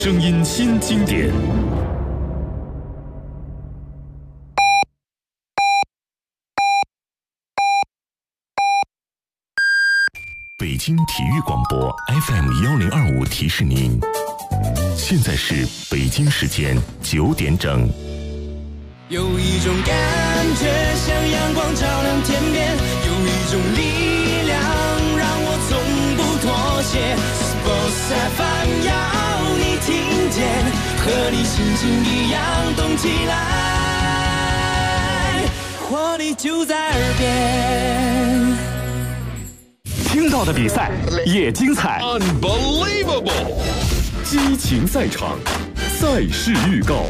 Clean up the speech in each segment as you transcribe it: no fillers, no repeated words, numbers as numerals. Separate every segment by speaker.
Speaker 1: 声音新经典。北京体育广播 FM1025提示您，现在是北京时间9点整。
Speaker 2: 有一种感觉像阳光照亮天边，有一种力量让我从不妥协。Sports FM 要你听见，和你心情一样动起来，活力就在耳边。
Speaker 1: 听到的比赛也精彩
Speaker 3: ，Unbelievable！
Speaker 1: 激情赛场，赛事预告。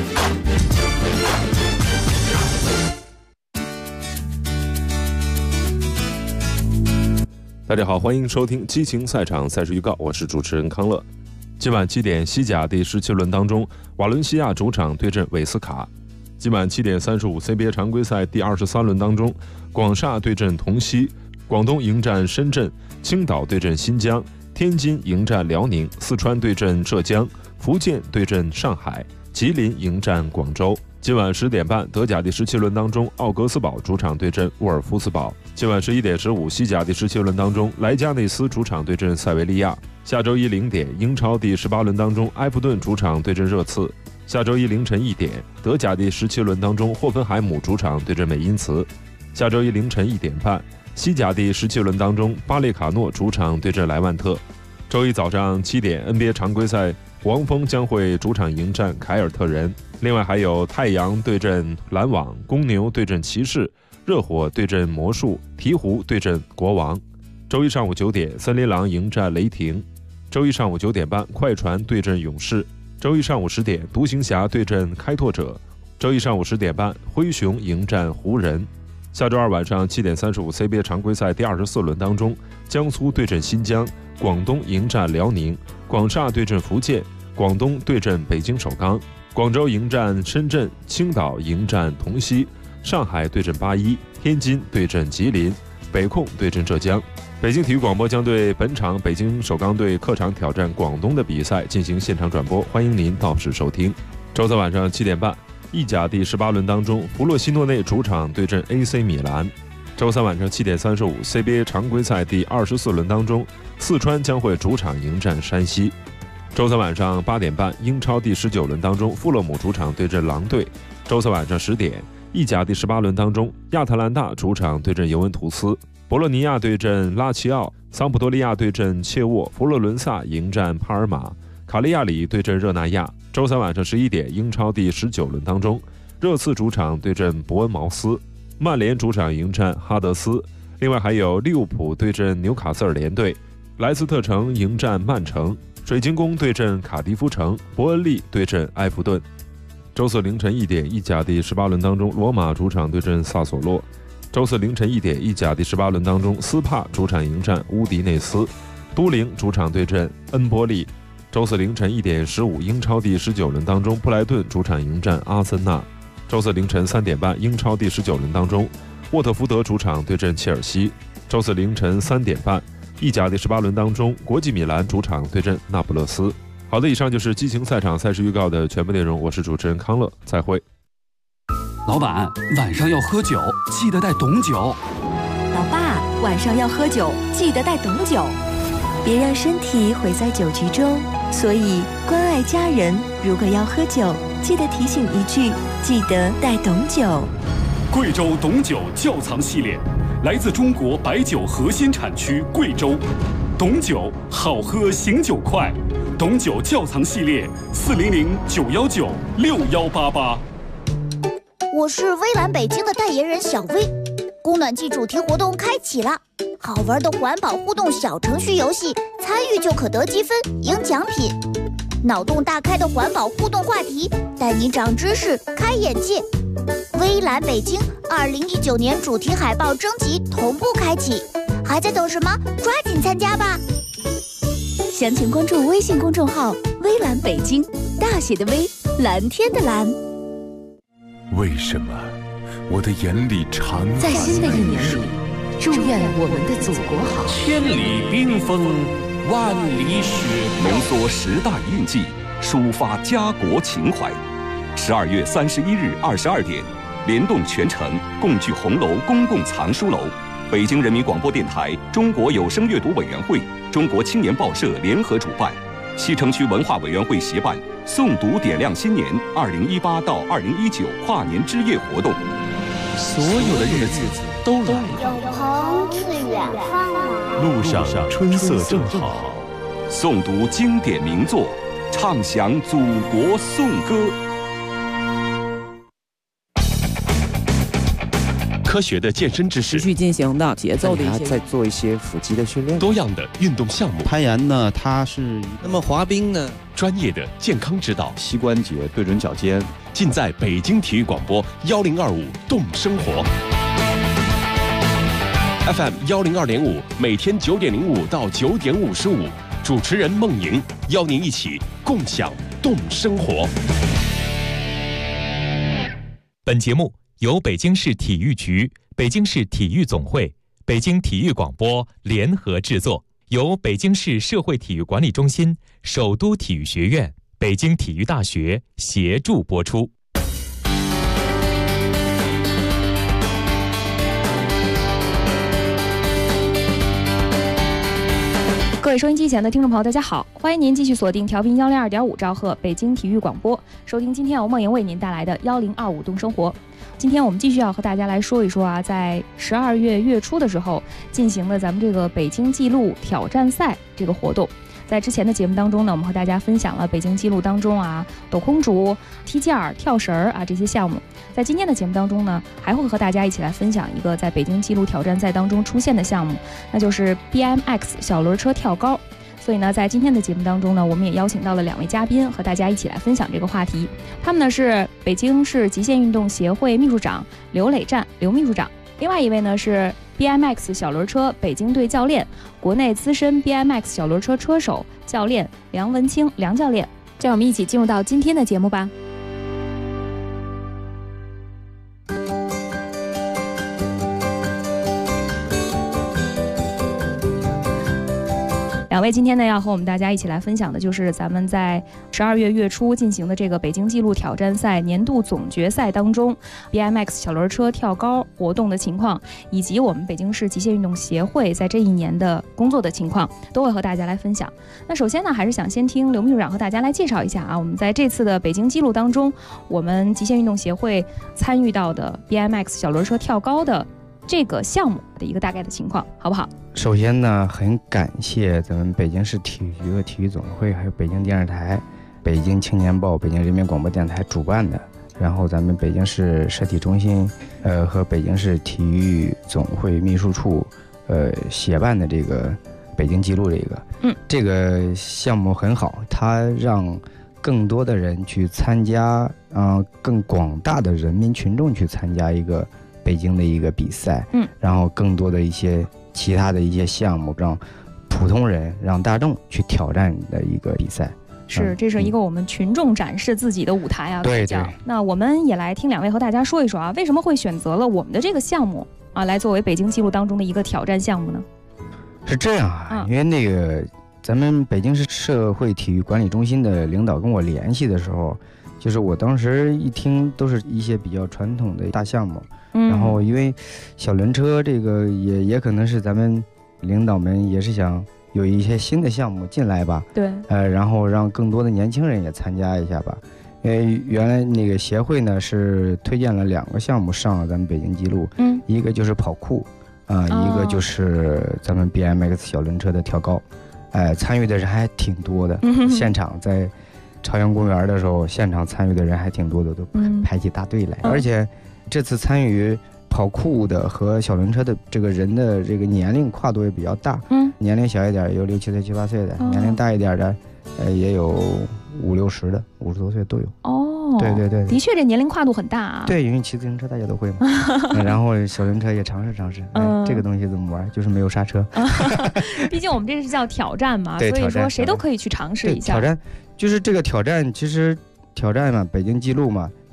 Speaker 4: 大家好，欢迎收听激情赛场赛事预告，我是主持人康乐。今晚7点，西甲第17轮当中，瓦伦西亚主场对阵韦斯卡。今晚7点35 CBA 常规赛第23轮当中，广厦对阵同曦，广东迎战深圳，青岛对阵新疆，天津迎战辽宁，四川对阵浙江，福建对阵上海，吉林迎战广州。今晚10点半，德甲第17轮当中，奥格斯堡主场对阵沃尔夫斯堡。今晚11点15，西甲第17轮当中，莱加内斯主场对阵塞维利亚。下周一0点，英超第18轮当中，埃弗顿主场对阵热刺。下周一凌晨1点，德甲第17轮当中，霍芬海姆主场对阵美因茨。下周一凌晨1点半，西甲第17轮当中，巴列卡诺主场对阵莱万特。周一早上7点 ，NBA 常规赛，黄蜂将会主场迎战凯尔特人。另外还有太阳对阵篮网，公牛对阵骑士，热火对阵魔术，鹈鹕对阵国王。周一上午9点，森林狼迎战雷霆。周一上午9点半，快船对阵勇士。周一上午10点，独行侠对阵开拓者。周一上午10点半，灰熊迎战湖人。下周二晚上7点35 CBA 常规赛第24轮当中，江苏对阵新疆，广东迎战辽宁，广厦对阵福建，广东对阵北京首钢，广州迎战深圳，青岛迎战同曦，上海对阵81，天津对阵吉林，北控对阵浙江。北京体育广播将对本场北京首钢队客场挑战广东的比赛进行现场转播，欢迎您到时收听。周三晚上7点半，意甲第18轮当中，弗洛西诺内主场对阵 AC 米兰。周三晚上7点35 CBA 常规赛第24轮当中，四川将会主场迎战山西。周三晚上8点半，英超第19轮当中，富勒姆主场对阵狼队。周三晚上10点，意甲第18轮当中，亚特兰大主场对阵尤文图斯，博洛尼亚对阵拉齐奥，桑普多利亚对阵切沃，佛罗伦萨迎战帕尔马，卡利亚里对阵热那亚。周三晚上11点，英超第19轮当中，热刺主场对阵伯恩茅斯，曼联主场迎战哈德斯。另外还有利物浦对阵纽卡斯尔联队，莱斯特城迎战曼城，水晶宫对阵卡迪夫城，伯恩利对阵埃弗顿。周四凌晨1点，意甲第18轮当中，罗马主场对阵萨索洛。周四凌晨1点，意甲第18轮当中，斯帕主场迎战乌迪内斯，都灵主场对阵恩波利。周四凌晨1点15，英超第19轮当中，布莱顿主场迎战阿森纳。周四凌晨3点半，英超第19轮当中，沃特福德主场对阵切尔西。周四凌晨3点半，意甲第18轮当中，国际米兰主场对阵那不勒斯。好的，以上就是激情赛场赛事预告的全部内容，我是主持人康乐，再会。
Speaker 5: 老板，晚上要喝酒，记得带董酒。
Speaker 6: 老爸，晚上要喝酒，记得带董酒，别让身体毁在酒局中。所以关爱家人，如果要喝酒，记得提醒一句，记得带董酒。
Speaker 7: 贵州董酒窖藏系列，来自中国白酒核心产区贵州。董酒好喝，醒酒快。董酒窖藏系列，400-919-6188。
Speaker 8: 我是微蓝北京的代言人小薇，供暖季主题活动开启了，好玩的环保互动小程序游戏，参与就可得积分赢奖品。脑洞大开的环保互动话题，带你长知识开眼界。微蓝北京2019年主题海报征集同步开启，还在等什么？抓紧参加吧！
Speaker 6: 详情关注微信公众号微蓝北京，大写的微，蓝天的蓝。
Speaker 1: 为什么我的眼里常
Speaker 9: 在新的一年里，祝愿我们的祖国好。
Speaker 3: 千里冰封，万里雪飘，
Speaker 5: 浓缩10大印记，
Speaker 10: 抒发家国情怀。12月31日22点，联动全城共聚红楼公共藏书楼，北京人民广播电台、中国有声阅读委员会、中国青年报社联合主办，西城区文化委员会协办诵读点亮新年2018到2019跨年之夜活动。
Speaker 1: 所有的日子都来了，
Speaker 8: 有朋自远方来，
Speaker 1: 路上春色正好。
Speaker 10: 诵读经典名作，唱响祖国颂歌。
Speaker 1: 科学的健身知识，
Speaker 11: 持续进行的节奏的一些，
Speaker 12: 再做一些腹肌的训练，
Speaker 1: 多样的运动项目。
Speaker 12: 攀岩呢，它是
Speaker 11: 那么滑冰呢，
Speaker 1: 专业的健康指导，
Speaker 12: 膝关节对准脚尖，
Speaker 1: 尽在北京体育广播1025动生活 FM 102.5，每天9点05到9点55，主持人孟莹邀您一起共享动生活。
Speaker 13: 本节目由北京市体育局、北京市体育总会、北京体育广播联合制作，由北京市社会体育管理中心、首都体育学院、北京体育大学协助播出。
Speaker 14: 各位收音机前的听众朋友，大家好，欢迎您继续锁定调频102.5兆赫北京体育广播，收听今天由孟莹为您带来的1025动生活。今天我们继续要和大家来说一说啊，在12月月初的时候进行的咱们这个北京纪录挑战赛这个活动。在之前的节目当中呢，我们和大家分享了北京纪录当中啊，抖空竹、踢毽、跳绳啊这些项目。在今天的节目当中呢，还会和大家一起来分享一个在北京纪录挑战赛当中出现的项目，那就是 BMX 小轮车跳高。所以呢，在今天的节目当中呢，我们也邀请到了2位嘉宾和大家一起来分享这个话题。他们呢是北京市极限运动协会秘书长刘磊战刘秘书长，另外一位呢是 BMX 小轮车北京队教练，国内资深 BMX 小轮车车手教练梁文清梁教练。让我们一起进入到今天的节目吧。2位今天呢要和我们大家一起来分享的就是咱们在12月月初进行的这个北京纪录挑战赛年度总决赛当中 BMX 小轮车跳高活动的情况，以及我们北京市极限运动协会在这一年的工作的情况，都会和大家来分享。那首先呢，还是想先听刘秘书长和大家来介绍一下啊，我们在这次的北京纪录当中，我们极限运动协会参与到的 BMX 小轮车跳高的这个项目的一个大概的情况，好不好？
Speaker 12: 首先呢，很感谢咱们北京市体育局和体育总会，还有北京电视台、北京青年报、北京人民广播电台主办的，然后咱们北京市社体中心和北京市体育总会秘书处协办的这个北京纪录这个项目很好，它让更多的人去参加，更广大的人民群众去参加一个北京的一个比赛，然后更多的一些其他的一些项目，让普通人、让大众去挑战的一个比赛。
Speaker 14: 是，这是一个我们群众展示自己的舞台啊。
Speaker 12: 对对。
Speaker 14: 那我们也来听2位和大家说一说啊，为什么会选择了我们的这个项目啊，来作为北京纪录当中的一个挑战项目呢？
Speaker 12: 是这样啊，因为那个咱们北京市社会体育管理中心的领导跟我联系的时候，就是我当时一听都是一些比较传统的大项目，然后因为小轮车这个也可能是咱们领导们也是想有一些新的项目进来吧，
Speaker 14: 对，
Speaker 12: 然后让更多的年轻人也参加一下吧。因为原来那个协会呢是推荐了2个项目上了咱们北京纪录，一个就是跑酷一个就是咱们 BMX 小轮车的跳高，参与的人还挺多的，现场在朝阳公园的时候，现场参与的人还挺多的，都排起大队来，而且这次参与跑酷的和小轮车的这个人的这个年龄跨度也比较大，年龄小一点有6、7岁、7、8岁的，年龄大一点的也有5、60的，50多岁都有。对对对，
Speaker 14: 的确这年龄跨度很大啊。
Speaker 12: 对，因为骑自行车大家都会嘛，然后小轮车也尝试，这个东西怎么玩，就是没有刹车。
Speaker 14: 毕竟我们这是叫挑战嘛，所以说谁都可以去尝试一下。
Speaker 12: 挑战就是这个挑战，其实挑战嘛，北京纪录嘛，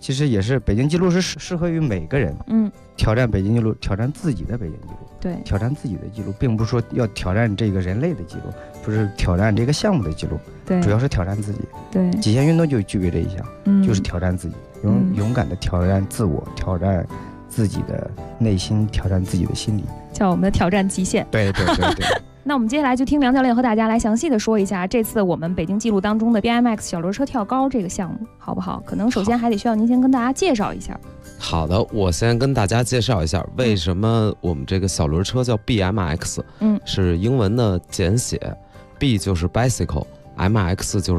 Speaker 12: 其实也是北京纪录是适合于每个人，挑战北京纪录，挑战自己的北京纪录，
Speaker 14: 对，
Speaker 12: 挑战自己的纪录，并不是说要挑战这个人类的纪录，不是挑战这个项目的纪录，
Speaker 14: 对，
Speaker 12: 主要是挑战自己。
Speaker 14: 对，
Speaker 12: 极限运动就具备这一项，就是挑战自己，勇敢的挑战自我，挑战自己的内心，挑战自己的心理，
Speaker 14: 叫我们的挑战极限。
Speaker 12: 对。
Speaker 14: 那我们接下来就听梁教练和大家来详细的说一下这次我们北京纪录当中的 BMX 小轮车跳高这个项目，好不好？可能首先还得需要您先跟大家介绍一下。
Speaker 15: 好的，我先跟大家介绍一下为什么我们这个小轮车叫 BMX，是英文的简写 ，B 就是 bicycle，MX 就是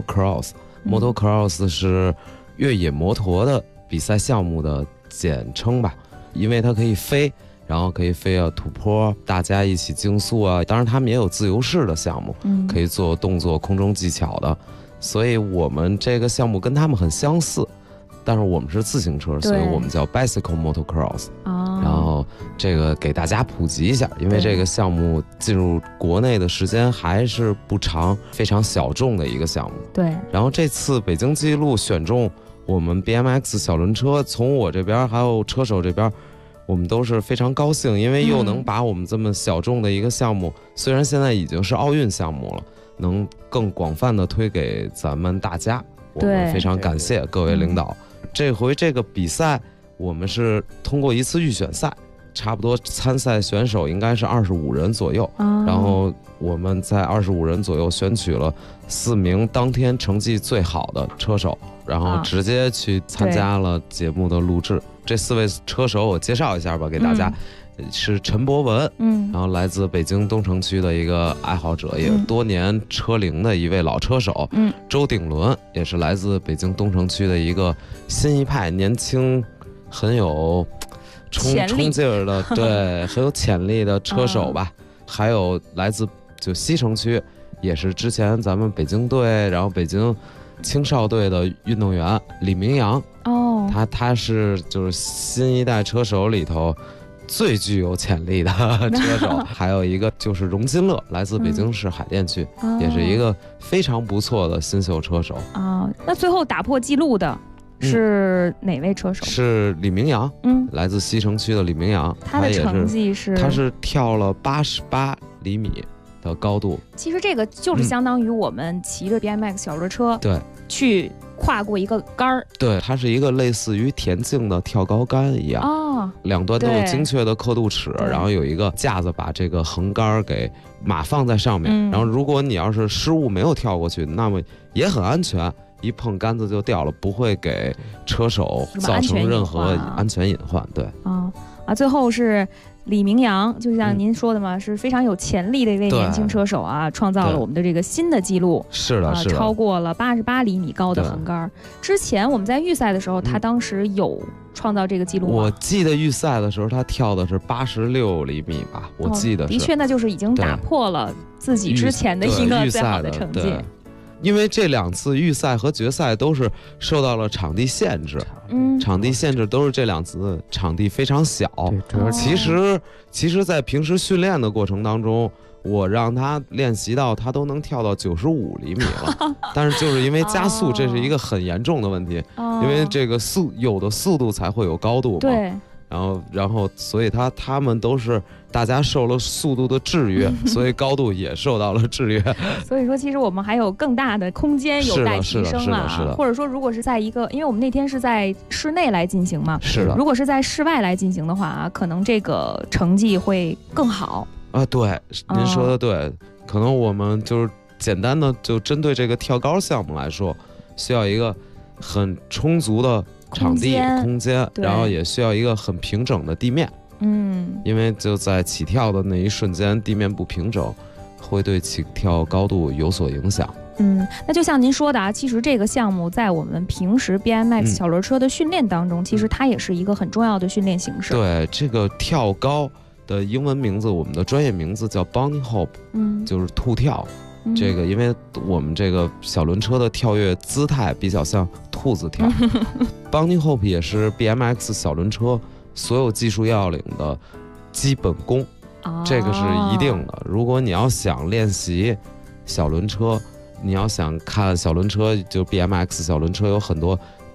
Speaker 15: motocross，motocross 是越野摩托的比赛项目的简称吧，因为它可以飞。然后可以飞啊，土坡，大家一起竞速啊。当然，他们也有自由式的项目，可以做动作、空中技巧的。所以我们这个项目跟他们很相似，但是我们是自行车，所以我们叫 bicycle motocross。然后这个给大家普及一下，因为这个项目进入国内的时间还是不长，非常小众的一个项目。
Speaker 14: 对。
Speaker 15: 然后这次北京纪录选中我们 BMX 小轮车，从我这边还有车手这边。我们都是非常高兴，因为又能把我们这么小众的一个项目，虽然现在已经是奥运项目了，能更广泛的推给咱们大家。我们非常感谢各位领导。这回这个比赛，我们是通过一次预选赛，差不多参赛选手应该是25人左右，然后我们在25人左右选取了4名当天成绩最好的车手，然后直接去参加了节目的录制。这4位车手我介绍一下吧，给大家，是陈博文，然后来自北京东城区的一个爱好者，也多年车龄的一位老车手，周鼎伦也是来自北京东城区的一个新一派年轻，很有冲劲儿的，对，很有潜力的车手吧。还有来自就西城区，也是之前咱们北京队，然后北京青少队的运动员李明阳。他是就是新一代车手里头最具有潜力的车手。还有一个就是荣金乐，来自北京市海淀区，也是一个非常不错的新秀车手。
Speaker 14: 那最后打破纪录的是哪位车手？
Speaker 15: 是李明阳，来自西城区的李明阳。
Speaker 14: 他的成绩是？
Speaker 15: 他是跳了88厘米的高度。
Speaker 14: 其实这个就是相当于我们骑着 BMX 小轮车，
Speaker 15: 对，
Speaker 14: 去跨过一个杆儿。
Speaker 15: 对，它是一个类似于田径的跳高杆一样，两端都有精确的刻度尺，然后有一个架子把这个横杆给码放在上面，然后如果你要是失误没有跳过去，那么也很安全，一碰杆子就掉了，不会给车手造成任何安全隐患。对，
Speaker 14: 最后是李明阳，就像您说的嘛，是非常有潜力的一位年轻车手啊，创造了我们的这个新的纪录。
Speaker 15: 是的，是的，
Speaker 14: 超过了88厘米高的横杆。之前我们在预赛的时候，他当时有创造这个纪录吗？
Speaker 15: 我记得预赛的时候他跳的是86厘米吧，我记得是。
Speaker 14: 的确，那就是已经打破了自己之前的一个最好的成绩。
Speaker 15: 因为这2次预赛和决赛都是受到了场地限制，场地限制都是这2次场地非常小。其实在平时训练的过程当中，我让他练习到他都能跳到95厘米了，但是就是因为加速，这是一个很严重的问题，因为这个有的速度才会有高度嘛。
Speaker 14: 对。
Speaker 15: 然后，所以他们都是大家受了速度的制约，所以高度也受到了制约。
Speaker 14: 所以说，其实我们还有更大的空间有待提升啊。
Speaker 15: 是的。
Speaker 14: 或者说，如果是在一个，因为我们那天是在室内来进行嘛，
Speaker 15: 是的。
Speaker 14: 如果是在室外来进行的话，可能这个成绩会更好
Speaker 15: 啊。对，您说的对，可能我们就是简单的就针对这个跳高项目来说，需要一个很充足的场地空间，然后也需要一个很平整的地面。因为就在起跳的那一瞬间，地面不平整，会对起跳高度有所影响。
Speaker 14: 那就像您说的啊，其实这个项目在我们平时 BMX 小轮车的训练当中，其实它也是一个很重要的训练形式。
Speaker 15: 对，这个跳高的英文名字，我们的专业名字叫 Bunny Hop，就是兔跳。这个因为我们这个小轮车的跳跃姿态比较像兔子跳Bunny Hop 也是 BMX 小轮车所有技术要领的基本功，这个是一定的。如果你要想练习小轮车，你要想看小轮车，就 BMX 小轮车有很多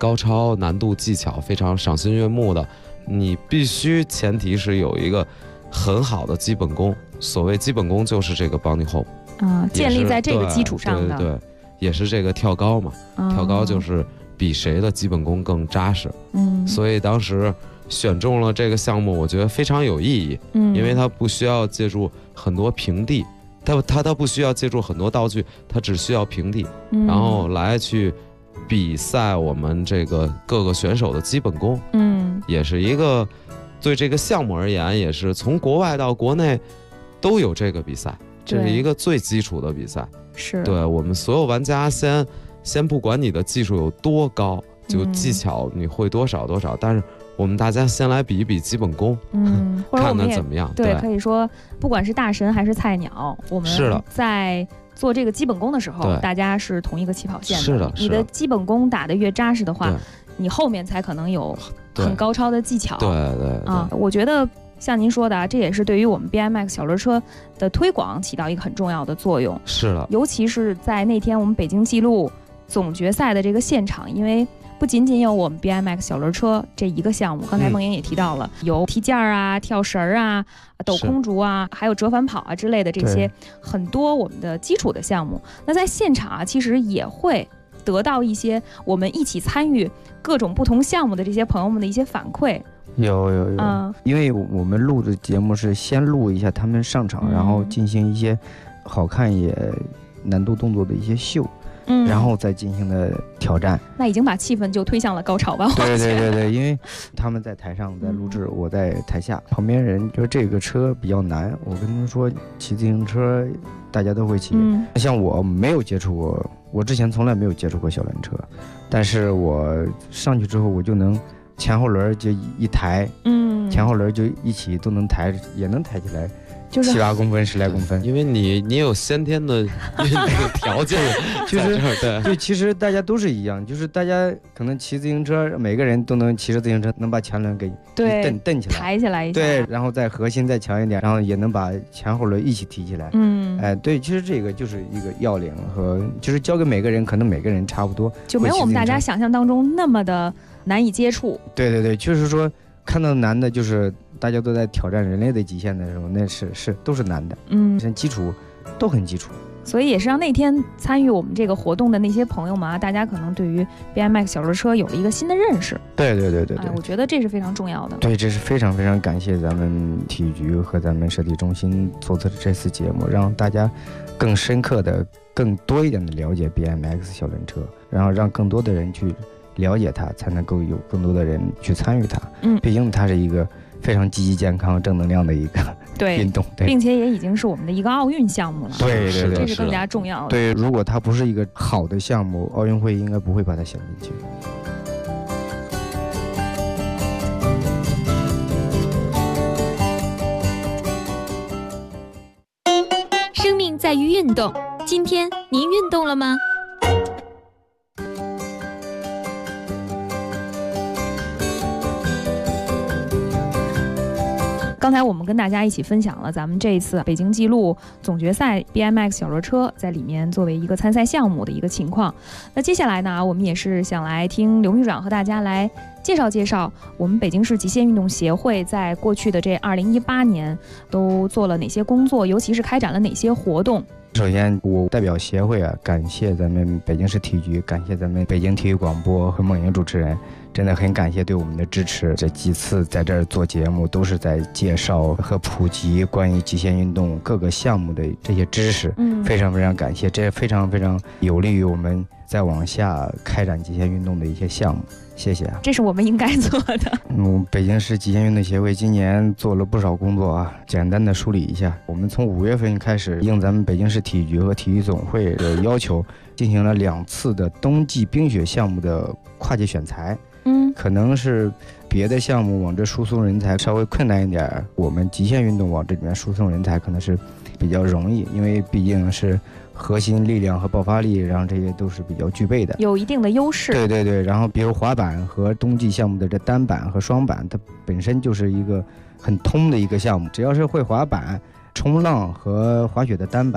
Speaker 15: 高超、难度、技巧非常赏心悦目的，你必须前提是有一个很好的基本功。所谓基本功就是这个 bunny hop，
Speaker 14: 建立在这个基础上的，
Speaker 15: 对，也是这个跳高嘛，跳高就是比谁的基本功更扎实。所以当时选中了这个项目，我觉得非常有意义，因为它不需要借助很多平地，它不需要借助很多道具，它只需要平地，然后来去比赛我们这个各个选手的基本功。也是一个对这个项目而言，也是从国外到国内都有这个比赛，这是一个最基础的比赛。
Speaker 14: 是
Speaker 15: 对我们所有玩家先不管你的技术有多高，就技巧你会多少，但是我们大家先来比一比基本功，看看怎么样。
Speaker 14: 对，可以说不管是大神还是菜鸟，我们在做这个基本功的时候，大家是同一个起跑线的。
Speaker 15: 是的，
Speaker 14: 你的基本功打得越扎实的话，你后面才可能有很高超的技巧。
Speaker 15: 对
Speaker 14: 我觉得像您说的啊，这也是对于我们 BMX 小轮车的推广起到一个很重要的作用。
Speaker 15: 是的，
Speaker 14: 尤其是在那天我们北京纪录总决赛的这个现场，因为不仅仅有我们 BMX 小轮车这一个项目，刚才梦莹也提到了，有踢毽啊、跳绳啊、抖空竹啊，还有折返跑啊之类的这些很多我们的基础的项目。那在现场啊，其实也会得到一些我们一起参与各种不同项目的这些朋友们的一些反馈。
Speaker 12: 有，因为我们录的节目是先录一下他们上场，然后进行一些好看也难度动作的一些秀，然后再进行的挑战。
Speaker 14: 那已经把气氛就推向了高潮吧？
Speaker 12: 对，因为他们在台上在录制，我在台下，旁边人就这个车比较难，我跟他们说骑自行车大家都会骑，像我没有接触过，我之前从来没有接触过小轮车，但是我上去之后我就能前后轮就一抬，前后轮就一起都能抬，也能抬起来，就是7、8公分、10来公分。
Speaker 15: 因为你有先天的那个条件，
Speaker 12: 就是对，其实大家都是一样，就是大家可能骑自行车，每个人都能骑着自行车，能把前轮给蹬起来，
Speaker 14: 抬起来一下，
Speaker 12: 对，然后再核心再强一点，然后也能把前后轮一起提起来。对，其实这个就是一个要领和就是交给每个人，可能每个人差不多，
Speaker 14: 就没有我们大家想象当中那么的难以接触。
Speaker 12: 对，就是说看到难的，就是大家都在挑战人类的极限的时候，那是都是难的。像基础都很基础。
Speaker 14: 所以也是让那天参与我们这个活动的那些朋友们啊，大家可能对于 BMX 小轮车有了一个新的认识。
Speaker 12: 对，
Speaker 14: 我觉得这是非常重要的。
Speaker 12: 对，这是非常非常感谢咱们体育局和咱们设计中心做的这次节目，让大家更深刻的、更多一点的了解 BMX 小轮车，然后让更多的人去了解它，才能够有更多的人去参与它。毕竟它是一个非常积极、健康、正能量的一个运动，
Speaker 14: 并且也已经是我们的一个奥运项目了。
Speaker 12: 对，
Speaker 14: 这是更加重要的。
Speaker 12: 对，如果它不是一个好的项目，奥运会应该不会把它选进去。
Speaker 9: 生命在于运动，今天您运动了吗？
Speaker 14: 刚才我们跟大家一起分享了咱们这一次北京纪录总决赛 BMX 小轮车在里面作为一个参赛项目的一个情况。那接下来呢，我们也是想来听刘秘书长和大家来介绍我们北京市极限运动协会在过去的这2018年都做了哪些工作，尤其是开展了哪些活动。
Speaker 12: 首先我代表协会感谢咱们北京市体育局，感谢咱们北京体育广播和梦莹主持人，真的很感谢对我们的支持。这几次在这儿做节目都是在介绍和普及关于极限运动各个项目的这些知识，非常非常感谢，这非常非常有利于我们再往下开展极限运动的一些项目。谢谢，
Speaker 14: 这是我们应该做的。
Speaker 12: 北京市极限运动协会今年做了不少工作简单的梳理一下。我们从5月份开始，应咱们北京市体育局和体育总会的要求，进行了2次的冬季冰雪项目的跨界选材。可能是别的项目往这输送人才稍微困难一点，我们极限运动往这里面输送人才可能是比较容易，因为毕竟是核心力量和爆发力，然后这些都是比较具备的，
Speaker 14: 有一定的优势。
Speaker 12: 对，然后比如滑板和冬季项目的这单板和双板，它本身就是一个很通的一个项目，只要是会滑板、冲浪和滑雪的单板，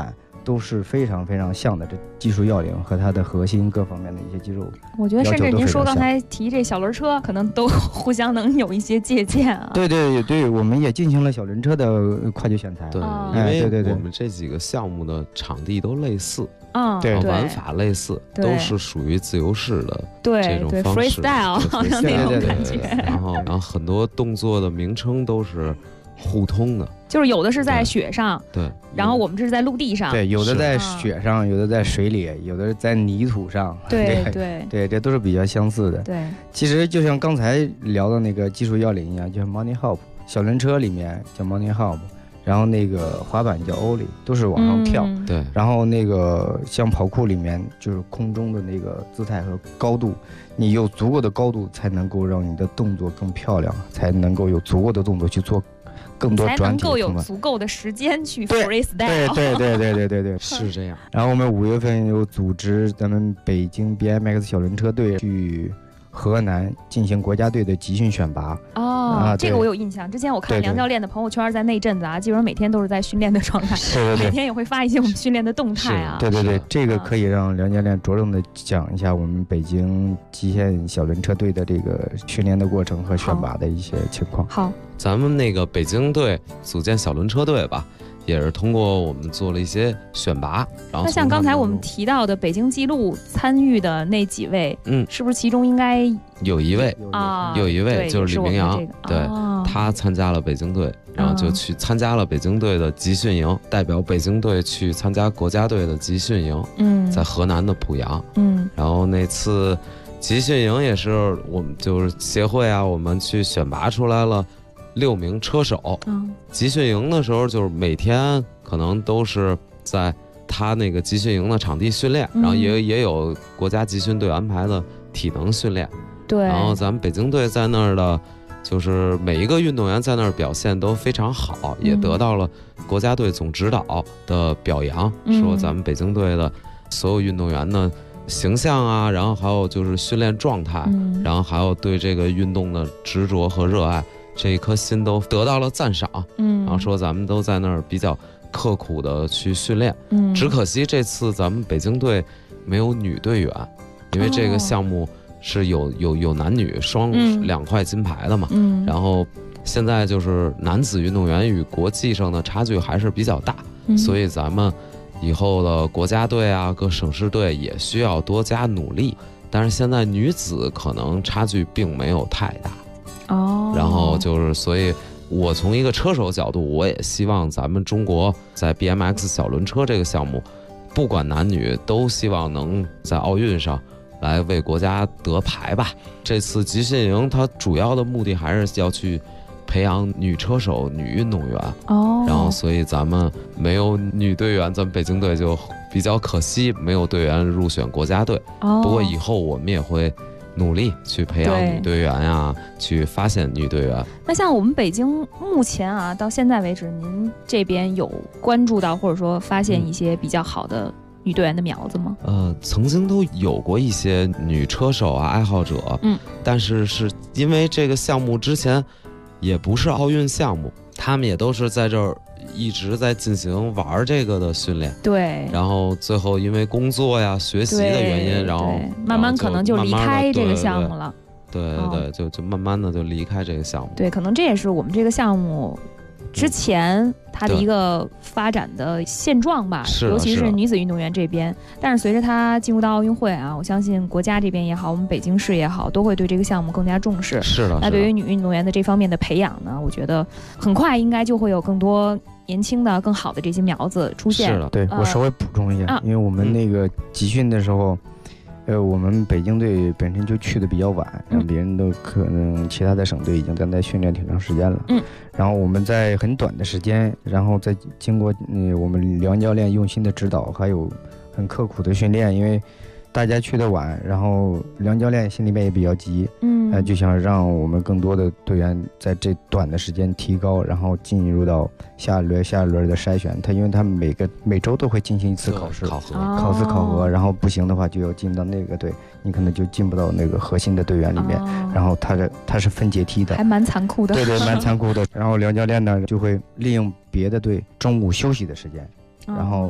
Speaker 12: 都是非常非常像的，这技术要领和它的核心各方面的一些技术。
Speaker 14: 我觉得甚至您说刚才提这小轮车，可能都互相能有一些借鉴啊。
Speaker 12: 对对对，我们也进行了小轮车的跨界选材。
Speaker 15: 对，因为我们这几个项目的场地都类似。
Speaker 12: 对，
Speaker 15: 玩法类似，都是属于自由式的这种方式
Speaker 14: ，freestyle 好像那种感觉。
Speaker 15: 然后很多动作的名称都是互通的，
Speaker 14: 就是有的是在雪上，
Speaker 15: 对，
Speaker 14: 然后我们这是在陆地上，
Speaker 12: 对，有的在雪上，有的在水里，有的在泥土上，
Speaker 14: 对，
Speaker 12: 这都是比较相似的。
Speaker 14: 对，
Speaker 12: 其实就像刚才聊的那个技术要领一样，就像 Money Hop 小轮车里面叫 Money Hop。然后那个滑板叫 Ollie， 都是往上跳。
Speaker 15: 对。
Speaker 12: 然后那个像跑酷里面，就是空中的那个姿态和高度，你有足够的高度才能够让你的动作更漂亮，才能够有足够的动作去做更多转体，
Speaker 14: 才能够有足够的时间去 freestyle。
Speaker 12: 对，
Speaker 15: 是这样。
Speaker 12: 然后我们5月份有组织咱们北京 BMX 小轮车队去河南进行国家队的集训选拔。
Speaker 14: 这个我有印象。之前我看梁教练的朋友圈，在那阵子啊，基本上每天都是在训练的状态，每天也会发一些我们训练的动态啊。
Speaker 12: 对，这个可以让梁教练着重的讲一下我们北京极限小轮车队的这个训练的过程和选拔的一些情况。
Speaker 14: 好，
Speaker 15: 咱们那个北京队组建小轮车队吧，也是通过我们做了一些选拔。然后
Speaker 14: 那像刚才我们提到的北京纪录参与的那几位，是不是其中应该
Speaker 15: 有一位就是李明阳，对，他参加了北京队，然后就去参加了北京队的集训营，代表北京队去参加国家队的集训营，在河南的濮阳，然后那次集训营也是我们就是协会啊，我们去选拔出来了6名车手。集训营的时候就是每天可能都是在他那个集训营的场地训练，然后也有国家集训队安排的体能训练。
Speaker 14: 对，
Speaker 15: 然后咱们北京队在那儿的，就是每一个运动员在那儿表现都非常好，也得到了国家队总指导的表扬，说咱们北京队的所有运动员的形象啊，然后还有就是训练状态，然后还有对这个运动的执着和热爱，这一颗心都得到了赞赏。然后说咱们都在那儿比较刻苦的去训练。只可惜这次咱们北京队没有女队员，因为这个项目是有男女2块金牌的嘛。然后现在就是男子运动员与国际上的差距还是比较大，所以咱们以后的国家队啊，各省市队也需要多加努力。但是现在女子可能差距并没有太大。然后就是所以我从一个车手角度，我也希望咱们中国在 BMX 小轮车这个项目，不管男女，都希望能在奥运上来为国家得牌吧。这次集训营它主要的目的还是要去培养女车手、女运动员。然后所以咱们没有女队员，咱们北京队就比较可惜，没有队员入选国家队。不过以后我们也会努力去培养女队员呀，去发现女队员。
Speaker 14: 那像我们北京目前啊，到现在为止，您这边有关注到或者说发现一些比较好的女队员的苗子吗？
Speaker 15: 曾经都有过一些女车手啊，爱好者。但是因为这个项目之前也不是奥运项目，他们也都是在这儿一直在进行玩这个的训练。
Speaker 14: 对。
Speaker 15: 然后最后因为工作呀、学习的原因，然后
Speaker 14: 慢慢可能就离开这个项目了。
Speaker 15: 对，就慢慢的就离开这个项目。
Speaker 14: 对，可能这也是我们这个项目之前它的一个发展的现状吧，尤其是女子运动员这边。但是随着它进入到奥运会啊，我相信国家这边也好，我们北京市也好，都会对这个项目更加重视。
Speaker 15: 是的。
Speaker 14: 那对于女运动员的这方面的培养呢，我觉得很快应该就会有更多年轻的、更好的这些苗子出现。
Speaker 15: 是的。
Speaker 12: 对，我稍微补充一下，因为我们那个集训的时候。我们北京队本身就去的比较晚，让别人都可能其他的省队已经在那训练挺长时间了。然后我们在很短的时间，然后再经过我们梁教练用心的指导，还有很刻苦的训练，因为大家去的晚，然后梁教练心里面也比较急，就想让我们更多的队员在这短的时间提高，然后进入到下一轮的筛选。因为他每周都会进行一次考试，考核，然后不行的话就要进到那个队，你可能就进不到那个核心的队员里面。然后他是分阶梯的，
Speaker 14: 还蛮残酷的。
Speaker 12: 对，蛮残酷的。然后梁教练呢就会利用别的队中午休息的时间，然后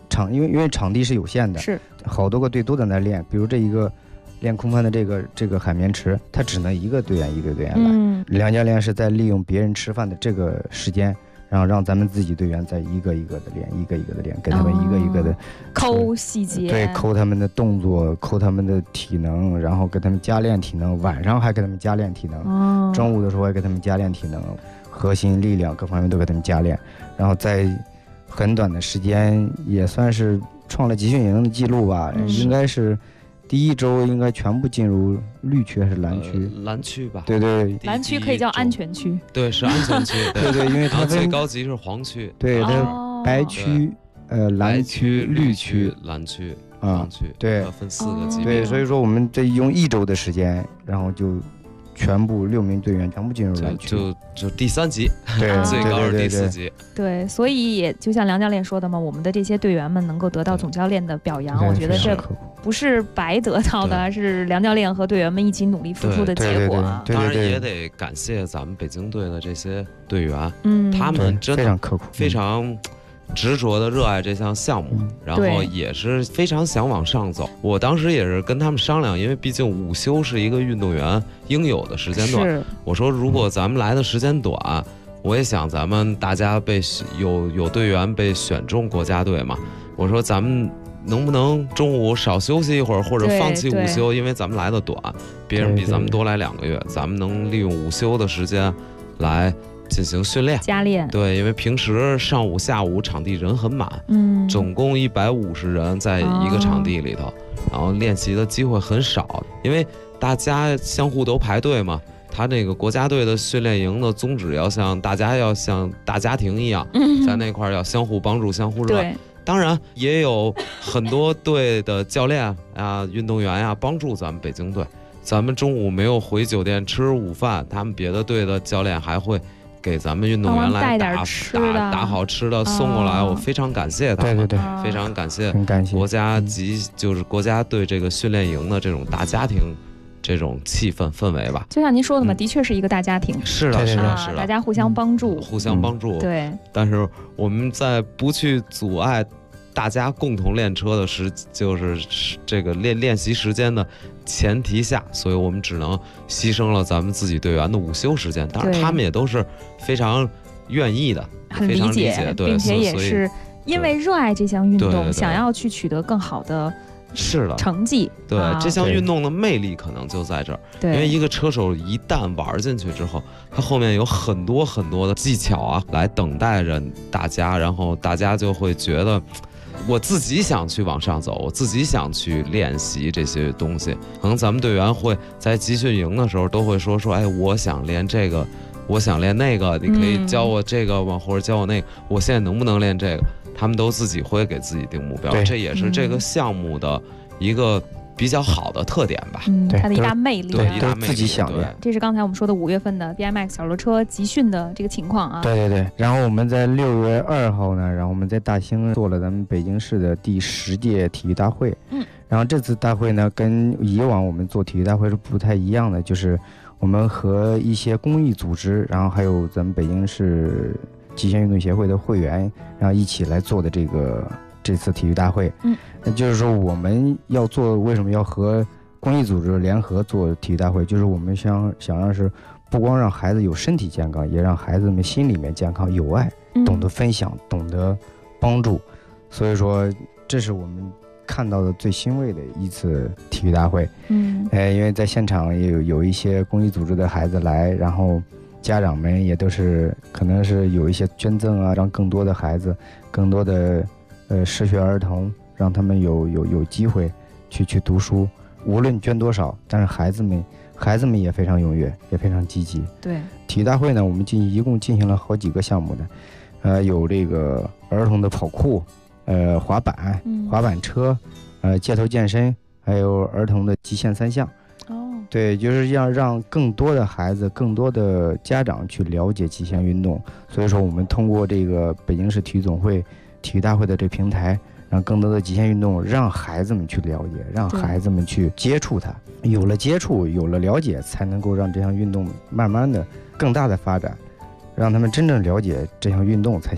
Speaker 12: 因为场地是有限的，
Speaker 14: 是
Speaker 12: 好多个队都在那练，比如这一个练空翻的这个海绵池，它只能一个队员来。梁教练是在利用别人吃饭的这个时间，然后让咱们自己队员再一个一个的练，给他们一个一个的
Speaker 14: 抠细节，
Speaker 12: 对，抠他们的动作，抠他们的体能，然后给他们加练体能，晚上还给他们加练体能，中午的时候还给他们加练体能，核心力量各方面都给他们加练，然后在很短的时间也算是创了集训营的记录吧，应该是第一周应该全部进入绿区还是蓝区？
Speaker 15: 蓝区吧。
Speaker 12: 对，
Speaker 14: 蓝区可以叫安全区。
Speaker 15: 对，是安全区。
Speaker 12: 对，因为它
Speaker 15: 最高级是黄区。
Speaker 12: 对，它白区、蓝区、绿区、
Speaker 15: 蓝区、黄区。
Speaker 12: 对，
Speaker 15: 分4个级别。
Speaker 12: 对，所以说我们得用1周的时间，然后就全部6名队员全部进入蓝区，
Speaker 15: 就第3级，
Speaker 12: 对，
Speaker 15: 最高是第4级。
Speaker 14: 对，所以也就像梁教练说的嘛，我们的这些队员们能够得到总教练的表扬，我觉得这不是白得到的，是梁教练和队员们一起努力付出的结果。
Speaker 15: 当然也得感谢咱们北京队的这些队员，他们真的
Speaker 12: 非常刻苦，
Speaker 15: 非常执着的热爱这项项目，然后也是非常想往上走。我当时也是跟他们商量，因为毕竟午休是一个运动员应有的时间段。我说如果咱们来的时间短，我也想咱们大家有队员被选中国家队嘛。我说咱们能不能中午少休息一会儿，或者放弃午休，因为咱们来的短，别人比咱们多来2个月，咱们能利用午休的时间来进行训练
Speaker 14: 加练。
Speaker 15: 对，因为平时上午下午场地人很满，总共150人在一个场地里头，然后练习的机会很少，因为大家相互都排队嘛。他那个国家队的训练营的宗旨要像大家庭一样，在那块要相互帮助、相互热爱。当然也有很多队的教练啊、运动员呀帮助咱们北京队。咱们中午没有回酒店吃午饭，他们别的队的教练还会给咱们运动员来打好吃的送过来，我非常感谢他们。对，非常感谢，
Speaker 12: 很感谢
Speaker 15: 国家就是国家对这个训练营的这种大家庭。这种气氛围吧，
Speaker 14: 就像您说的嘛，的确是一个大家庭。
Speaker 15: 是的，
Speaker 14: 大家互相帮助，
Speaker 15: 对。但是我们在不去阻碍大家共同练车的就是这个练习时间的前提下，所以我们只能牺牲了咱们自己队员的午休时间。当然，他们也都是非常愿意的，
Speaker 14: 很理解，并且也是因为热爱这项运动，想要去取得更好的。
Speaker 15: 是的，
Speaker 14: 成绩
Speaker 15: 对这项运动的魅力可能就在这儿，因为一个车手一旦玩进去之后，他后面有很多的技巧啊，来等待着大家，然后大家就会觉得，我自己想去往上走，我自己想去练习这些东西。可能咱们队员会在集训营的时候都会说，哎，我想练这个，我想练那个，你可以教我这个吗？或者教我那个，我现在能不能练这个？他们都自己会给自己定目标，这也是这个项目的一个比较好的特点吧。
Speaker 14: 它的一大魅力，
Speaker 15: 对，一大魅力，
Speaker 12: 自己想练。
Speaker 14: 这是刚才我们说的5月份的 BMX 小轮车集训的这个情况啊。
Speaker 12: 对。然后我们在6月2号呢，然后我们在大兴做了咱们北京市的第10届体育大会。然后这次大会呢，跟以往我们做体育大会是不太一样的，就是我们和一些公益组织，然后还有咱们北京市极限运动协会的会员，然后一起来做的这次体育大会。那就是说我们要做，为什么要和公益组织联合做体育大会？就是我们想让是不光让孩子有身体健康，也让孩子们心里面健康，有爱，懂得分享，懂得帮助。所以说，这是我们看到的最欣慰的一次体育大会。因为在现场也有一些公益组织的孩子来，然后家长们也都是可能是有一些捐赠啊，让更多的孩子，更多的失学儿童，让他们有机会去读书。无论捐多少，但是孩子们也非常踊跃，也非常积极。
Speaker 14: 对，
Speaker 12: 体育大会呢，我们一共进行了好几个项目的，有这个儿童的跑酷，滑板、滑板车，街头健身，还有儿童的极限3项。对，就是要让更多的孩子、更多的家长去了解极限运动。所以说，我们通过这个北京市体育总会体育大会的这平台，让更多的极限运动让孩子们去了解，让孩子们去接触它。有了接触，有了了解，才能够让这项运动慢慢的更大的发展，让他们真正了解这项运动才行。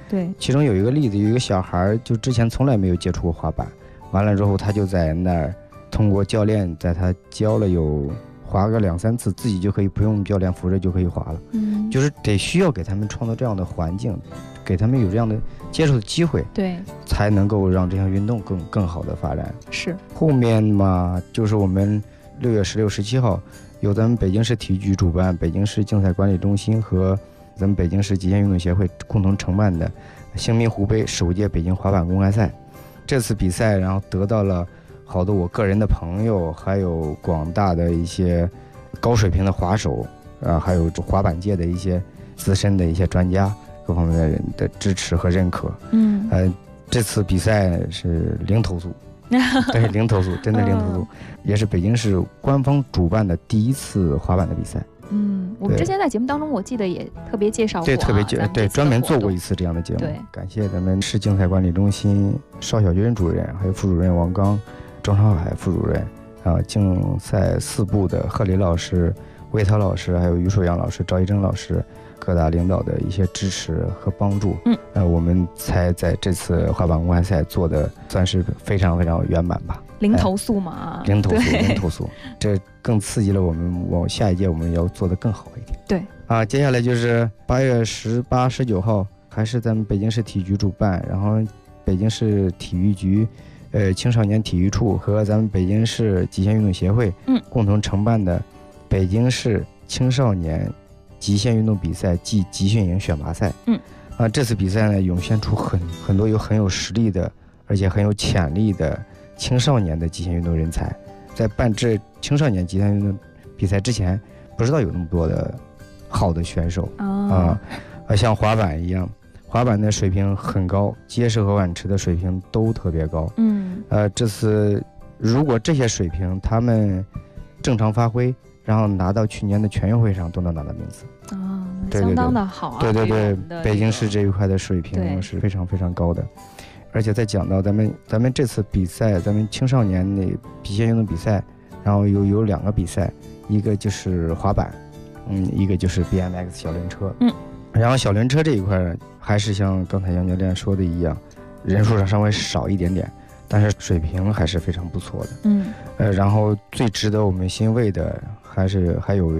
Speaker 14: 对，
Speaker 12: 其中有一个例子，有一个小孩就之前从来没有接触过滑板，完了之后他就在那儿通过教练在他教了有滑个2-3次，自己就可以不用教练扶着就可以滑了。就是得需要给他们创造这样的环境，给他们有这样的接触的机会，
Speaker 14: 对，
Speaker 12: 才能够让这项运动更好的发展。
Speaker 14: 是
Speaker 12: 后面嘛，就是我们6月16、17号由咱们北京市体育局主办，北京市竞赛管理中心和咱们北京市极限运动协会共同承办的兴民湖杯首届北京滑板公开赛。这次比赛，然后得到了好多我个人的朋友，还有广大的一些高水平的滑手还有滑板界的一些资深的一些专家，各方面的人的支持和认可。这次比赛是零投诉。对，零投诉，真的零投诉，也是北京市官方主办的第一次滑板的比赛。
Speaker 14: 我们之前在节目当中，我记得也特别介绍过，
Speaker 12: 对，特别对，专门做过一次这样的节目。
Speaker 14: 对，
Speaker 12: 感谢咱们市竞赛管理中心邵小军主任，还有副主任王刚、郑朝海副主任竞赛4部的贺林老师、魏涛老师，还有于树阳老师、赵一征老师。各大领导的一些支持和帮助，我们才在这次滑板公开赛做的算是非常非常圆满吧。
Speaker 14: 零投诉嘛，
Speaker 12: 零投诉，这更刺激了我们往下一届我们要做得更好一点。
Speaker 14: 对
Speaker 12: 接下来就是8月18、19号，还是咱们北京市体育局主办，然后北京市体育局、青少年体育处和咱们北京市极限运动协会共同承办的北京市青少年极限运动比赛暨集训营选拔赛。这次比赛呢，涌现出很多很有实力的，而且很有潜力的青少年的极限运动人才。在办这青少年极限运动比赛之前，不知道有那么多的好的选手像滑板一样，滑板的水平很高，街式和碗池的水平都特别高。这次如果这些水平他们正常发挥，然后拿到去年的全运会上都能拿到名次
Speaker 14: 相当的好啊。
Speaker 12: 对，北京市这一块的水平是非常非常高的。而且再讲到咱们这次比赛，咱们青少年的极限运动比赛，然后有2个比赛，一个就是滑板，一个就是 BMX 小轮车。然后小轮车这一块还是像刚才杨教练说的一样，人数上稍微少一点点，但是水平还是非常不错的。然后最值得我们欣慰的还有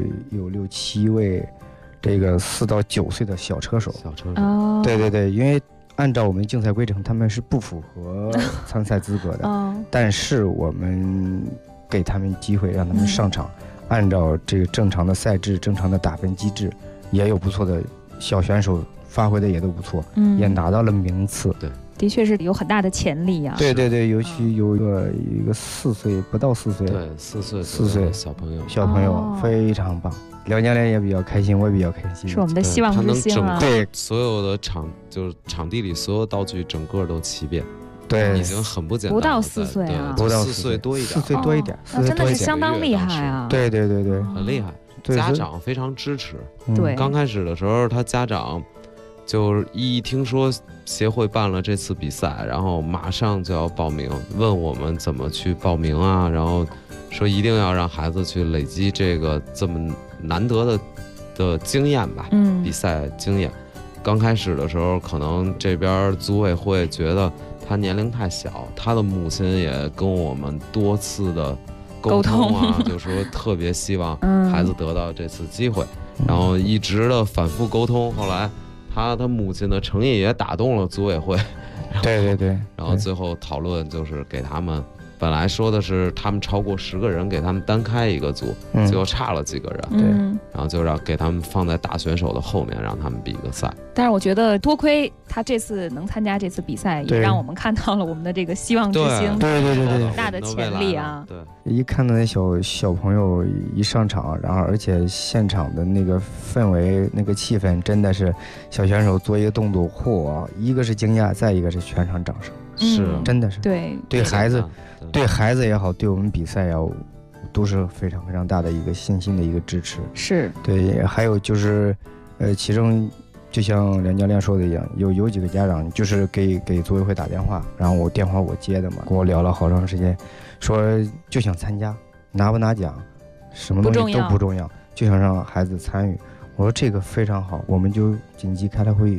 Speaker 12: 6、7位这个4到9岁的小车手。对，因为按照我们竞赛规程，他们是不符合参赛资格的。但是我们给他们机会，让他们上场，按照这个正常的赛制、正常的打分机制，也有不错的小选手发挥的也都不错，也拿到了名次。
Speaker 15: 对，
Speaker 14: 的确是有很大的潜力啊。
Speaker 12: 对，尤其有一个4岁不到4岁，
Speaker 15: 对，4岁小朋友
Speaker 12: 非常棒。梁教练也比较开心，我也比较开心，
Speaker 14: 是我们的希望之星啊。
Speaker 15: 对，所有的场地里所有道具整个都齐遍。
Speaker 12: 对，
Speaker 15: 已经很不简单了。
Speaker 14: 不到4岁啊，
Speaker 12: 不到
Speaker 15: 4岁多一点，4
Speaker 12: 岁多一点，
Speaker 14: 那真的是相当厉害啊。
Speaker 12: 对，
Speaker 15: 很厉害。家长非常支持。
Speaker 14: 对，
Speaker 15: 刚开始的时候，他家长就一听说协会办了这次比赛，然后马上就要报名，问我们怎么去报名啊，然后说一定要让孩子去累积这个这么难得的经验吧，比赛经验。刚开始的时候，可能这边组委会觉得他年龄太小，他的母亲也跟我们多次的沟通啊，就说特别希望孩子得到这次机会，然后一直的反复沟通，后来他母亲的诚意也打动了组委会，
Speaker 12: 对，
Speaker 15: 然后最后讨论就是给他们。本来说的是他们超过10个人给他们单开一个组，最后差了几个人，
Speaker 12: 对，
Speaker 15: 然后就给他们放在大选手的后面，让他们比个赛。
Speaker 14: 但是我觉得多亏他这次能参加这次比赛，也让我们看到了我们的这个希望之星，
Speaker 12: 对，
Speaker 14: 大的潜力啊！
Speaker 15: 对，
Speaker 12: 一看到那小朋友一上场，然后而且现场的那个氛围、那个气氛，真的是小选手做一个动作，一个是惊讶，再一个是全场掌声。
Speaker 15: 是，
Speaker 12: 真的是对孩子也好，对我们比赛也好，都是非常非常大的一个信心的一个支持。
Speaker 14: 是
Speaker 12: 对，还有就是，其中就像梁教练说的一样，有几个家长就是给组委会打电话，然后电话我接的嘛，跟我聊了好长时间，说就想参加，拿不拿奖，什么东西都不重要，就想让孩子参与。我说这个非常好，我们就紧急开了会议。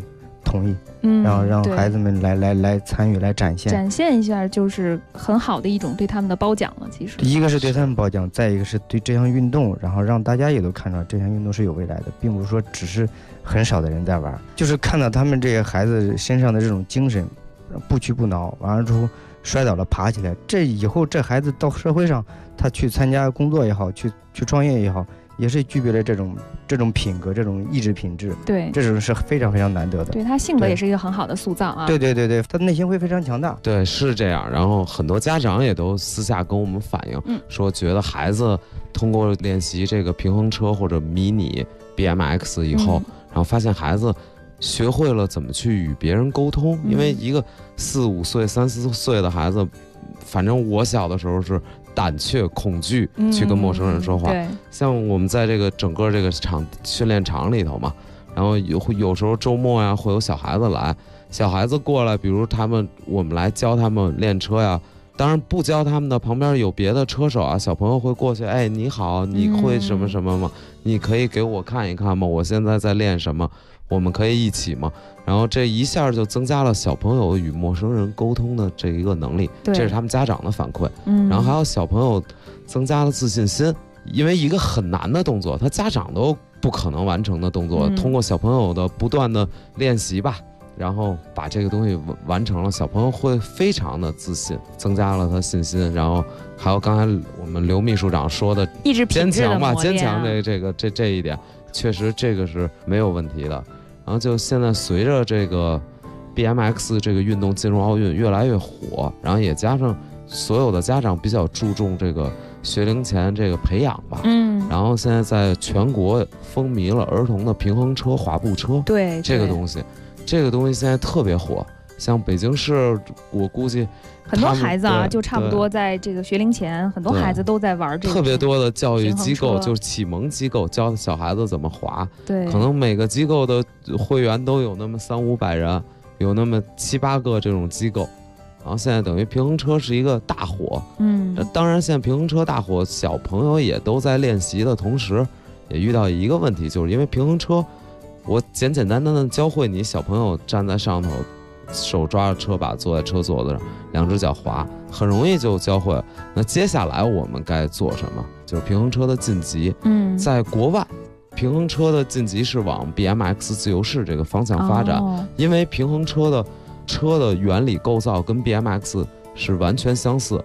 Speaker 12: 同意，让孩子们来参与来展现
Speaker 14: 一下，就是很好的一种对他们的褒奖了。其实
Speaker 12: 一个是对他们褒奖，再一个是对这项运动，然后让大家也都看到这项运动是有未来的，并不是说只是很少的人在玩，就是看到他们这个孩子身上的这种精神，不屈不挠，完了之后摔倒了爬起来，这以后这孩子到社会上，他去参加工作也好，去创业也好，也是具备了这种品格，这种意志品质。
Speaker 14: 对，
Speaker 12: 这种是非常非常难得的。
Speaker 14: 对，他性格也是一个很好的塑造啊。
Speaker 12: 对，他的内心会非常强大。
Speaker 15: 对，是这样。然后很多家长也都私下跟我们反映，说觉得孩子通过练习这个平衡车或者迷你 BMX 以后，然后发现孩子学会了怎么去与别人沟通。因为一个4、5岁、3、4岁的孩子，反正我小的时候是胆怯、恐惧去跟陌生人说话。像我们在这个整个这个训练场里头嘛，然后有时候周末呀会有小孩子来，小孩子过来，比如我们来教他们练车呀。当然不教他们的，旁边有别的车手啊，小朋友会过去，哎，你好，你会什么什么吗？你可以给我看一看吗？我现在在练什么？我们可以一起吗？然后这一下就增加了小朋友与陌生人沟通的这一个能力，这是他们家长的反馈。然后还有小朋友增加了自信心，因为一个很难的动作，他家长都不可能完成的动作，通过小朋友的不断的练习吧，然后把这个东西完成了，小朋友会非常的自信，增加了他信心。然后还有刚才我们刘秘书长说的
Speaker 14: 意志品质的磨练，
Speaker 15: 坚强这一点，确实这个是没有问题的。然后就现在随着这个 BMX 这个运动进入奥运越来越火，然后也加上所有的家长比较注重这个学龄前这个培养吧，然后现在在全国风靡了儿童的平衡车、滑步车，
Speaker 14: 对
Speaker 15: 这个东西现在特别火。像北京市，我估计
Speaker 14: 很多孩子啊，就差不多在这个学龄前，很多孩子都在玩这个。
Speaker 15: 特别多的教育机构，就是启蒙机构，教小孩子怎么滑。
Speaker 14: 对，
Speaker 15: 可能每个机构的会员都有那么300-500人，有那么7、8个这种机构。然后现在等于平衡车是一个大火。当然现在平衡车大火，小朋友也都在练习的同时，也遇到一个问题，就是因为平衡车，我简单的教会你，小朋友站在上头，手抓着车把，坐在车座子上，2只脚滑，很容易就教会了。那接下来我们该做什么？就是平衡车的晋级。在国外，平衡车的晋级是往 BMX 自由式这个方向发展，因为平衡车的原理构造跟 BMX 是完全相似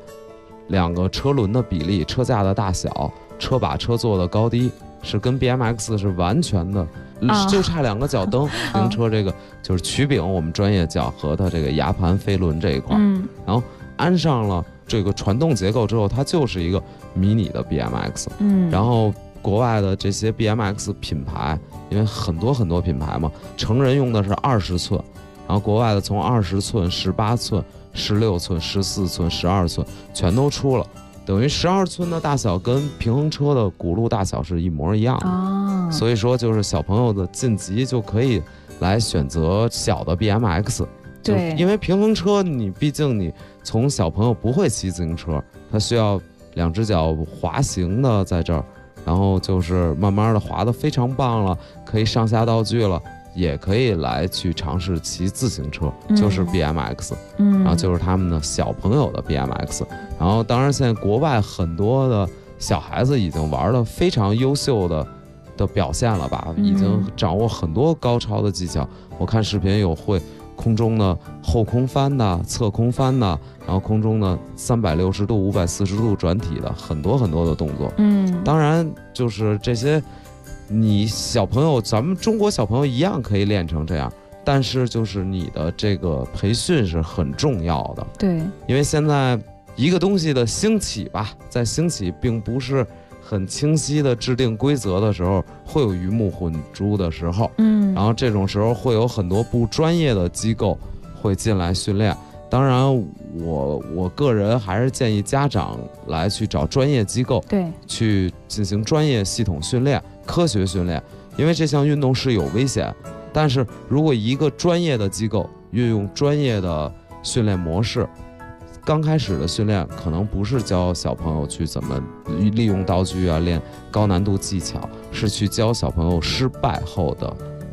Speaker 15: ，2个车轮的比例、车架的大小、车把车座的高低是跟 BMX 是完全的。就差2个脚蹬，平衡车这个就是曲柄，我们专业叫和它这个牙盘飞轮这一块，然后安上了这个传动结构之后，它就是一个迷你的 BMX。然后国外的这些 BMX 品牌，因为很多品牌嘛，成人用的是20寸，然后国外的从20寸、18寸、16寸、14寸、12寸全都出了。等于12寸的大小跟平衡车的轱辘大小是一模一样的，所以说就是小朋友的晋级就可以来选择小的 BMX。
Speaker 14: 对，
Speaker 15: 因为平衡车毕竟你从小朋友不会骑自行车，他需要2只脚滑行的在这儿，然后就是慢慢的滑得非常棒了，可以上下道具了，也可以来去尝试骑自行车，就是 BMX，然后就是他们的小朋友的 BMX。然后当然现在国外很多的小孩子已经玩得非常优秀的表现了吧，已经掌握很多高超的技巧。我看视频有会空中的后空翻的、侧空翻的，然后空中的360度、540度转体的，很多的动作。当然就是这些你小朋友，咱们中国小朋友一样可以练成这样，但是就是你的这个培训是很重要的。
Speaker 14: 对，
Speaker 15: 因为现在一个东西的兴起吧，在兴起并不是很清晰的制定规则的时候，会有鱼目混珠的时候。然后这种时候会有很多不专业的机构会进来训练。当然我个人还是建议家长来去找专业机构，
Speaker 14: 对，
Speaker 15: 去进行专业系统训练、科学训练。因为这项运动是有危险，但是如果一个专业的机构运用专业的训练模式，刚开始的训练可能不是教小朋友去怎么利用道具啊，练高难度技巧，是去教小朋友失败后的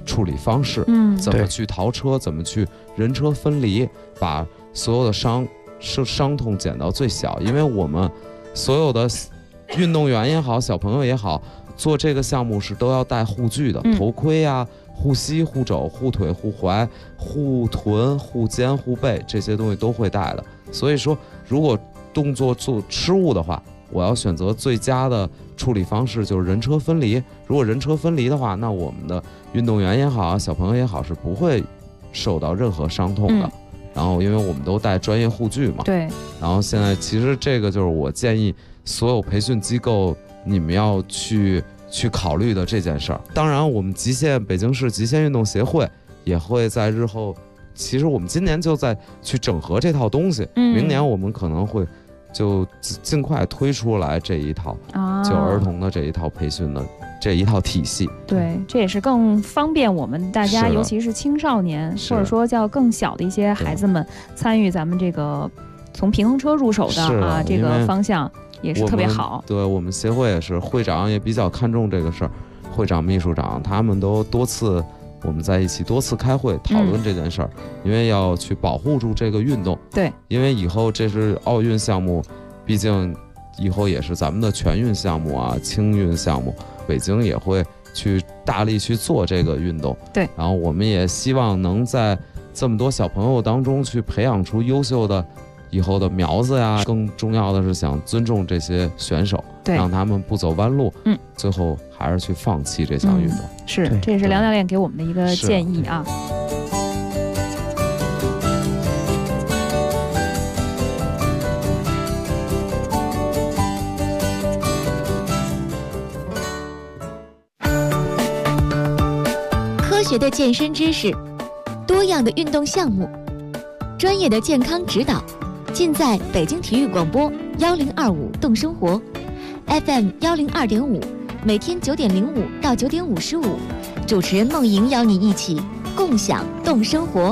Speaker 15: 处理方式，怎么去逃车，怎么去人车分离，把所有的伤痛减到最小。因为我们所有的运动员也好，小朋友也好，做这个项目是都要戴护具的，头盔啊、护膝、护肘、护腿、护踝、护臀、护肩、护背，这些东西都会带的。所以说，如果动作做失误的话，我要选择最佳的处理方式就是人车分离。如果人车分离的话，那我们的运动员也好，小朋友也好，是不会受到任何伤痛的。然后因为我们都带专业护具嘛，
Speaker 14: 对。
Speaker 15: 然后现在其实这个就是我建议所有培训机构你们要去考虑的这件事儿。当然，我们北京市极限运动协会也会在日后，其实我们今年就在去整合这套东西，明年我们可能会就尽快推出来这一套，就儿童的这一套培训的这一套体系。
Speaker 14: 对，这也是更方便我们大家，尤其是青少年，或者说叫更小的一些孩子们参与咱们这个从平衡车入手的这个方向，也是特别好。对，
Speaker 15: 我们协会也是，会长也比较看重这个事儿，会长、秘书长他们都我们在一起多次开会讨论这件事儿，因为要去保护住这个运动。
Speaker 14: 对，
Speaker 15: 因为以后这是奥运项目，毕竟以后也是咱们的全运项目啊、轻运项目，北京也会去大力去做这个运动。
Speaker 14: 对，
Speaker 15: 然后我们也希望能在这么多小朋友当中去培养出优秀的以后的苗子呀。更重要的是想尊重这些选手，让他们不走弯路，最后还是去放弃这项运动。
Speaker 14: 是，这也是梁教练给我们的一个建议啊。
Speaker 9: 科学的健身知识，多样的运动项目，专业的健康指导，尽在北京体育广播1025动生活 FM 102.5，每天9点05到9点55，主持人梦莹邀你一起共享动生活。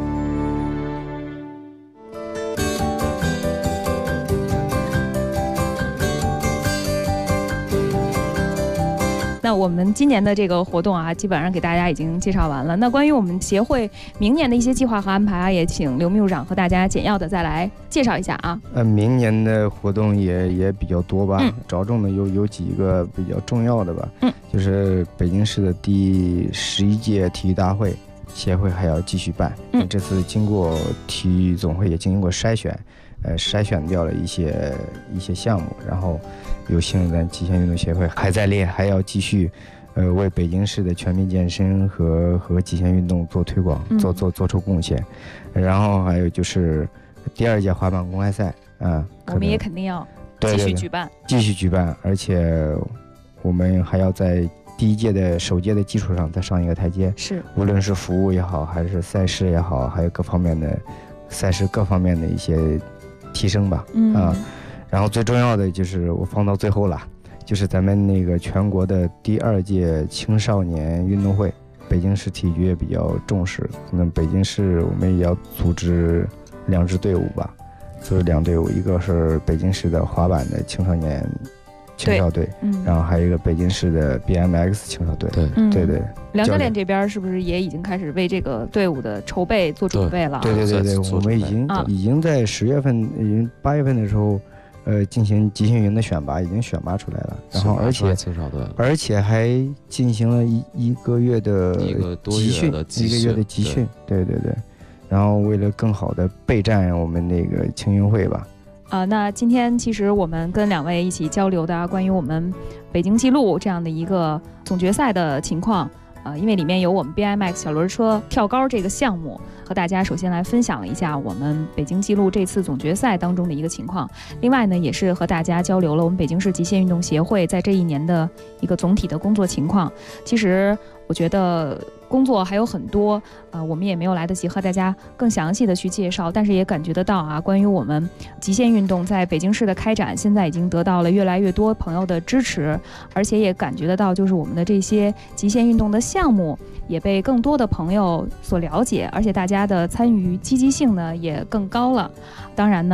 Speaker 14: 那我们今年的这个活动啊，基本上给大家已经介绍完了。那关于我们协会明年的一些计划和安排啊，也请刘秘书长和大家简要的再来介绍一下啊。
Speaker 12: 明年的活动也比较多吧，着重的有几个比较重要的吧。就是北京市的第11届体育大会，协会还要继续办。这次经过体育总会也进行过筛选掉了一些项目，然后有幸咱极限运动协会还在列，还要继续为北京市的全民健身和极限运动做推广，做出贡献。然后还有就是第2届滑板公开赛啊，
Speaker 14: 我们也肯定要继续举办，
Speaker 12: 而且我们还要在第1届首届的基础上再上一个台阶。
Speaker 14: 是，
Speaker 12: 无论是服务也好，还是赛事也好，还有各方面的赛事各方面的一些提升吧。然后最重要的就是我放到最后了，就是咱们那个全国的第2届青少年运动会，北京市体育局也比较重视。那北京市我们也要组织2支队伍吧，就是2队伍，一个是北京市的滑板的青少年青少队，然后还有一个北京市的 BMX 青少队。对。
Speaker 14: 梁教练这边是不是也已经开始为这个队伍的筹备做准备了？
Speaker 12: 对，我们已经在10月份、8月份的时候，进行集训营的选拔，已经选拔出来了。然后而且还进行了一个月的集训，对。然后为了更好的备战我们那个青运会吧。
Speaker 14: 那今天其实我们跟2位一起交流的关于我们北京纪录这样的一个总决赛的情况，因为里面有我们 BMX 小轮车跳高这个项目，和大家首先来分享了一下我们北京纪录这次总决赛当中的一个情况。另外呢，也是和大家交流了我们北京市极限运动协会在这一年的一个总体的工作情况。其实我觉得工作还有很多，我们也没有来得及和大家更详细的去介绍，但是也感觉得到啊，关于我们极限运动在北京市的开展，现在已经得到了越来越多朋友的支持，而且也感觉得到，就是我们的这些极限运动的项目也被更多的朋友所了解，而且大家的参与积极性呢也更高了。当然呢，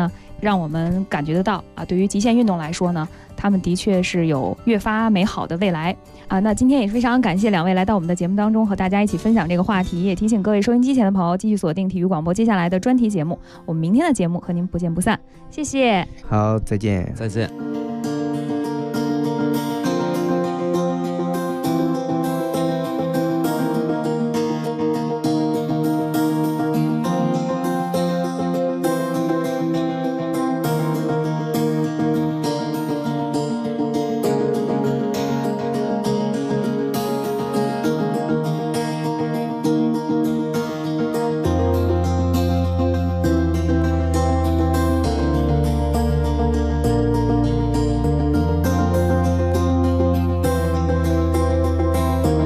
Speaker 14: 让我们感觉得到啊，对于极限运动来说呢，他们的确是有越发美好的未来啊。那今天也非常感谢2位来到我们的节目当中，和大家一起分享这个话题，也提醒各位收音机前的朋友继续锁定体育广播接下来的专题节目。我们明天的节目和您不见不散，谢谢。
Speaker 12: 好，再见。
Speaker 15: 再见。